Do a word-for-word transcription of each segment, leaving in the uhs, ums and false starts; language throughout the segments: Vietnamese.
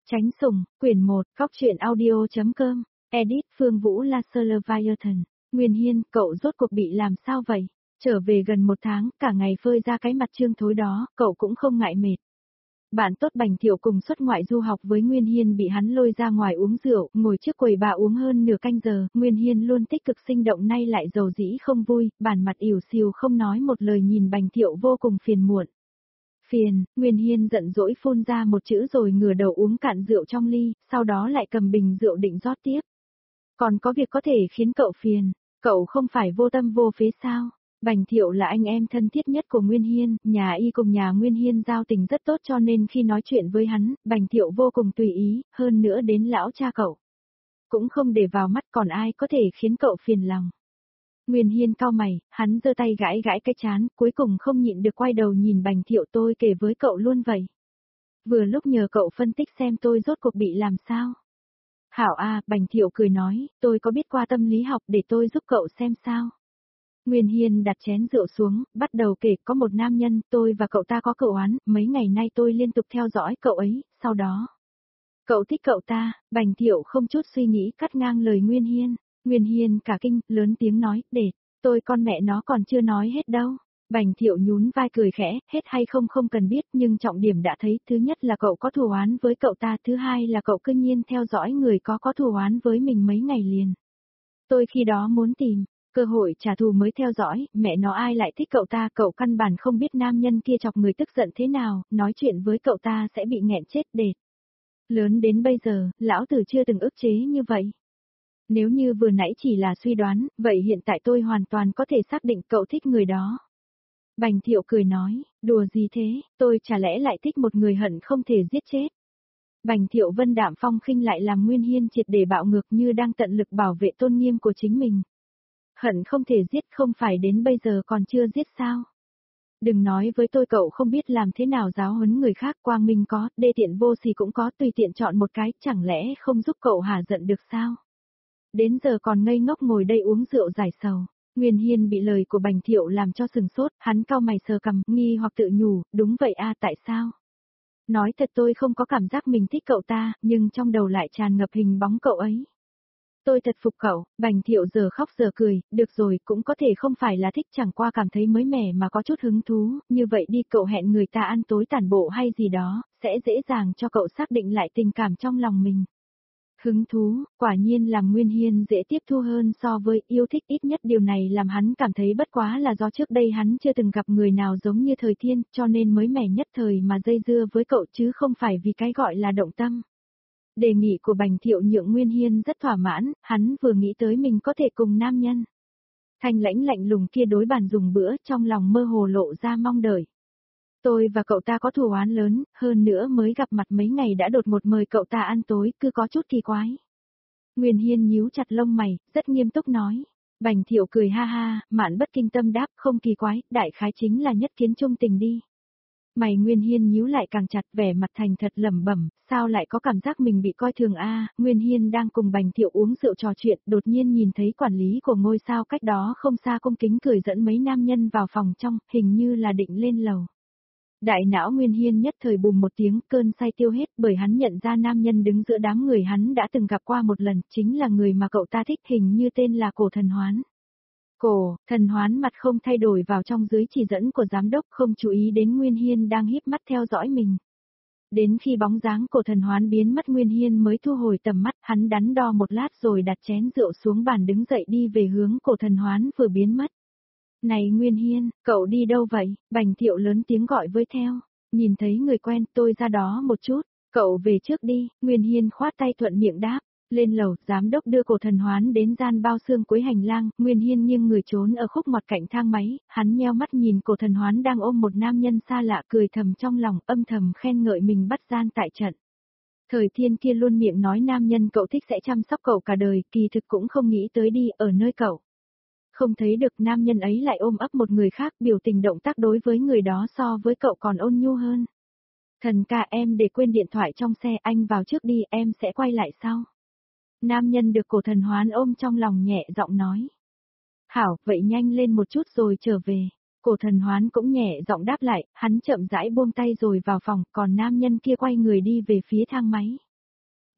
Tránh sủng, quyển một, Cóc truyện audio.com, edit Phương Vũ Laserleviathan, Nguyên Hiên, cậu rốt cuộc bị làm sao vậy? Trở về gần một tháng, cả ngày phơi ra cái mặt trương thối đó, cậu cũng không ngại mệt. Bạn tốt Bành Thiệu cùng xuất ngoại du học với Nguyên Hiên bị hắn lôi ra ngoài uống rượu, ngồi trước quầy bà uống hơn nửa canh giờ, Nguyên Hiên luôn tích cực sinh động nay lại dầu dĩ không vui, bản mặt ỉu xìu không nói một lời nhìn Bành Thiệu vô cùng phiền muộn. Phiền, Nguyên Hiên giận dỗi phun ra một chữ rồi ngửa đầu uống cạn rượu trong ly, sau đó lại cầm bình rượu định rót tiếp. Còn có việc có thể khiến cậu phiền, cậu không phải vô tâm vô phế sao? Bành Thiệu là anh em thân thiết nhất của Nguyên Hiên, nhà y cùng nhà Nguyên Hiên giao tình rất tốt cho nên khi nói chuyện với hắn, Bành Thiệu vô cùng tùy ý, hơn nữa đến lão cha cậu. Cũng không để vào mắt còn ai có thể khiến cậu phiền lòng. Nguyên Hiên cau mày, hắn giơ tay gãi gãi cái chán, cuối cùng không nhịn được quay đầu nhìn Bành Thiệu tôi kể với cậu luôn vậy. Vừa lúc nhờ cậu phân tích xem tôi rốt cuộc bị làm sao. Hảo à, Bành Thiệu cười nói, tôi có biết qua tâm lý học để tôi giúp cậu xem sao. Nguyên Hiên đặt chén rượu xuống, bắt đầu kể có một nam nhân, tôi và cậu ta có cậu oán, mấy ngày nay tôi liên tục theo dõi cậu ấy, sau đó. Cậu thích cậu ta, Bành Thiệu không chút suy nghĩ cắt ngang lời Nguyên Hiên. Nguyên Hiên cả kinh, lớn tiếng nói, để, tôi con mẹ nó còn chưa nói hết đâu. Bành Thiệu nhún vai cười khẽ, hết hay không không cần biết nhưng trọng điểm đã thấy, thứ nhất là cậu có thù oán với cậu ta, thứ hai là cậu cứ nhiên theo dõi người có có thù oán với mình mấy ngày liền. Tôi khi đó muốn tìm cơ hội trả thù mới theo dõi, mẹ nó ai lại thích cậu ta, cậu căn bản không biết nam nhân kia chọc người tức giận thế nào, nói chuyện với cậu ta sẽ bị nghẹn chết đệt. Lớn đến bây giờ, lão tử chưa từng ức chế như vậy. Nếu như vừa nãy chỉ là suy đoán, vậy hiện tại tôi hoàn toàn có thể xác định cậu thích người đó. Bành Thiệu cười nói, đùa gì thế, tôi chả lẽ lại thích một người hận không thể giết chết. Bành Thiệu vân đạm phong khinh lại làm Nguyên Hiên triệt để bạo ngược như đang tận lực bảo vệ tôn nghiêm của chính mình. Hận không thể giết không phải đến bây giờ còn chưa giết sao. Đừng nói với tôi cậu không biết làm thế nào giáo huấn người khác, quang minh có, đê tiện vô sỉ cũng có, tùy tiện chọn một cái, chẳng lẽ không giúp cậu hả giận được sao? Đến giờ còn ngây ngốc ngồi đây uống rượu giải sầu. Nguyên Hiên bị lời của Bành Thiệu làm cho sừng sốt, hắn cau mày sờ cằm, nghi hoặc tự nhủ, đúng vậy a, tại sao? Nói thật tôi không có cảm giác mình thích cậu ta, nhưng trong đầu lại tràn ngập hình bóng cậu ấy. Tôi thật phục cậu, Bành Thiệu giờ khóc giờ cười, được rồi, cũng có thể không phải là thích, chẳng qua cảm thấy mới mẻ mà có chút hứng thú, như vậy đi cậu hẹn người ta ăn tối tản bộ hay gì đó, sẽ dễ dàng cho cậu xác định lại tình cảm trong lòng mình. Hứng thú, quả nhiên làm Nguyên Hiên dễ tiếp thu hơn so với yêu thích, ít nhất điều này làm hắn cảm thấy bất quá là do trước đây hắn chưa từng gặp người nào giống như Thời Thiên, cho nên mới mẻ nhất thời mà dây dưa với cậu chứ không phải vì cái gọi là động tâm. Đề nghị của Bành Thiệu nhượng Nguyên Hiên rất thỏa mãn, hắn vừa nghĩ tới mình có thể cùng nam nhân thanh lãnh lạnh lùng kia đối bàn dùng bữa, trong lòng mơ hồ lộ ra mong đợi. Tôi và cậu ta có thù oán lớn, hơn nữa mới gặp mặt mấy ngày đã đột ngột mời cậu ta ăn tối, cứ có chút kỳ quái. Nguyên Hiên nhíu chặt lông mày, rất nghiêm túc nói. Bành Thiệu cười ha ha, Mạn Bất Kinh Tâm đáp, không kỳ quái, đại khái chính là nhất kiến chung tình đi. Mày Nguyên Hiên nhíu lại càng chặt, vẻ mặt thành thật lẩm bẩm, sao lại có cảm giác mình bị coi thường a? Nguyên Hiên đang cùng Bành Thiệu uống rượu trò chuyện, đột nhiên nhìn thấy quản lý của ngôi sao cách đó không xa cung kính cười dẫn mấy nam nhân vào phòng trong, hình như là định lên lầu. Đại não Nguyên Hiên nhất thời bùm một tiếng, cơn say tiêu hết, bởi hắn nhận ra nam nhân đứng giữa đám người hắn đã từng gặp qua một lần, chính là người mà cậu ta thích, hình như tên là Cổ Thần Hoán. Cổ, Thần Hoán mặt không thay đổi vào trong dưới chỉ dẫn của giám đốc, không chú ý đến Nguyên Hiên đang híp mắt theo dõi mình. Đến khi bóng dáng Cổ Thần Hoán biến mất Nguyên Hiên mới thu hồi tầm mắt, hắn đắn đo một lát rồi đặt chén rượu xuống bàn đứng dậy đi về hướng Cổ Thần Hoán vừa biến mất. Này Nguyên Hiên, cậu đi đâu vậy? Bành Thiệu lớn tiếng gọi với theo. Nhìn thấy người quen, tôi ra đó một chút. Cậu về trước đi, Nguyên Hiên khoát tay thuận miệng đáp. Lên lầu, giám đốc đưa Cổ Thần Hoán đến gian bao xương cuối hành lang, Nguyên Hiên nghiêng người trốn ở khúc ngoặt cạnh thang máy, hắn nheo mắt nhìn Cổ Thần Hoán đang ôm một nam nhân xa lạ cười thầm trong lòng, âm thầm khen ngợi mình bắt gian tại trận. Thời Thiên kia luôn miệng nói nam nhân cậu thích sẽ chăm sóc cậu cả đời, kỳ thực cũng không nghĩ tới đi ở nơi cậu. Không thấy được nam nhân ấy lại ôm ấp một người khác, biểu tình động tác đối với người đó so với cậu còn ôn nhu hơn. Thần ca em để quên điện thoại trong xe, anh vào trước đi, em sẽ quay lại sau. Nam nhân được Cổ Thần Hoán ôm trong lòng nhẹ giọng nói. Hảo, vậy nhanh lên một chút rồi trở về. Cổ Thần Hoán cũng nhẹ giọng đáp lại, hắn chậm rãi buông tay rồi vào phòng, còn nam nhân kia quay người đi về phía thang máy.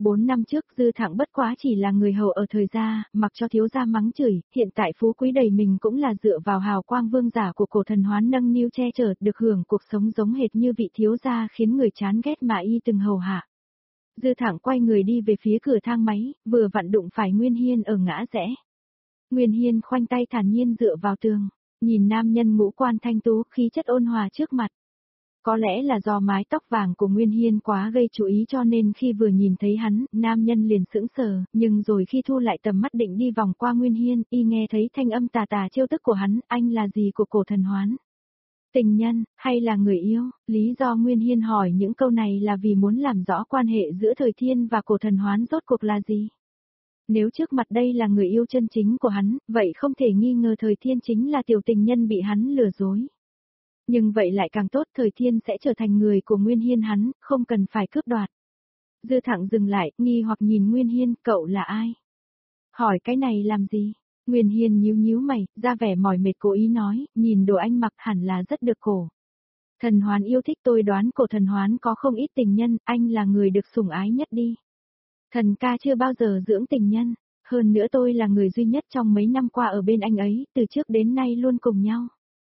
Bốn năm trước Dư Thẳng bất quá chỉ là người hầu ở thời gia, mặc cho thiếu gia mắng chửi, hiện tại phú quý đầy mình cũng là dựa vào hào quang vương giả của cổ thần hoán nâng niu che chở, được hưởng cuộc sống giống hệt như vị thiếu gia khiến người chán ghét mà y từng hầu hạ. Dư Thẳng quay người đi về phía cửa thang máy, vừa vặn đụng phải Nguyên Hiên ở ngã rẽ. Nguyên Hiên khoanh tay thản nhiên dựa vào tường, nhìn nam nhân ngũ quan thanh tú khí chất ôn hòa trước mặt. Có lẽ là do mái tóc vàng của Nguyên Hiên quá gây chú ý cho nên khi vừa nhìn thấy hắn, nam nhân liền sững sờ, nhưng rồi khi thu lại tầm mắt định đi vòng qua Nguyên Hiên, y nghe thấy thanh âm tà tà trêu tức của hắn, anh là gì của cổ thần hoán? Tình nhân, hay là người yêu? Lý do Nguyên Hiên hỏi những câu này là vì muốn làm rõ quan hệ giữa Thời Thiên và cổ thần hoán rốt cuộc là gì? Nếu trước mặt đây là người yêu chân chính của hắn, vậy không thể nghi ngờ Thời Thiên chính là tiểu tình nhân bị hắn lừa dối. Nhưng vậy lại càng tốt, Thời Thiên sẽ trở thành người của Nguyên Hiên hắn, không cần phải cướp đoạt. Dư Thẳng dừng lại, nghi hoặc nhìn Nguyên Hiên, cậu là ai? Hỏi cái này làm gì? Nguyên Hiên nhíu nhíu mày, ra vẻ mỏi mệt cố ý nói, nhìn đồ anh mặc hẳn là rất được cổ. Thần hoán yêu thích, tôi đoán cổ thần hoán có không ít tình nhân, anh là người được sủng ái nhất đi. Thần ca chưa bao giờ dưỡng tình nhân, hơn nữa tôi là người duy nhất trong mấy năm qua ở bên anh ấy, từ trước đến nay luôn cùng nhau.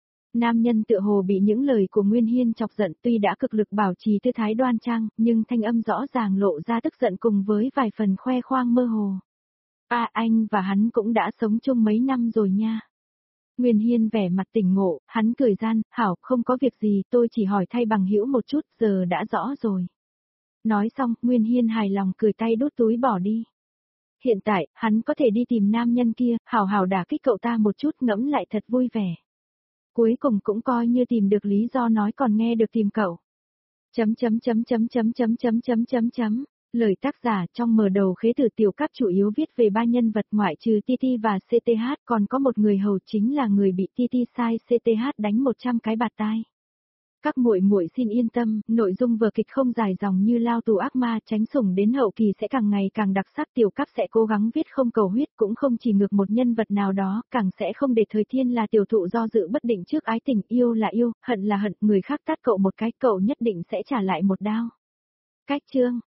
Nam nhân tựa hồ bị những lời của Nguyên Hiên chọc giận, tuy đã cực lực bảo trì tư thái đoan trang, nhưng thanh âm rõ ràng lộ ra tức giận cùng với vài phần khoe khoang mơ hồ. À, anh và hắn cũng đã sống chung mấy năm rồi nha. Nguyên Hiên vẻ mặt tỉnh ngộ, hắn cười gian, hảo, không có việc gì, tôi chỉ hỏi thay bằng hữu một chút, giờ đã rõ rồi. Nói xong, Nguyên Hiên hài lòng cười tay đút túi bỏ đi. Hiện tại, hắn có thể đi tìm nam nhân kia, hảo hảo đả kích cậu ta một chút, ngẫm lại thật vui vẻ. Cuối cùng cũng coi như tìm được lý do nói còn nghe được tìm cậu. Chấm chấm chấm chấm chấm chấm chấm chấm chấm chấm. Lời tác giả trong mở đầu khế từ tiểu cáp chủ yếu viết về ba nhân vật ngoại trừ Titi và xê tê hát, còn có một người hầu chính là người bị Titi sai xê tê hát đánh một trăm cái bạt tai. Các muội muội xin yên tâm, nội dung vở kịch không dài dòng như lao tù ác ma, tránh sủng đến hậu kỳ sẽ càng ngày càng đặc sắc, tiểu cấp sẽ cố gắng viết không cầu huyết, cũng không chỉ ngược một nhân vật nào đó, càng sẽ không để Thời Thiên là tiểu thụ do dự bất định trước ái tình, yêu là yêu, hận là hận, người khác tát cậu một cái, cậu nhất định sẽ trả lại một đao. Cách chương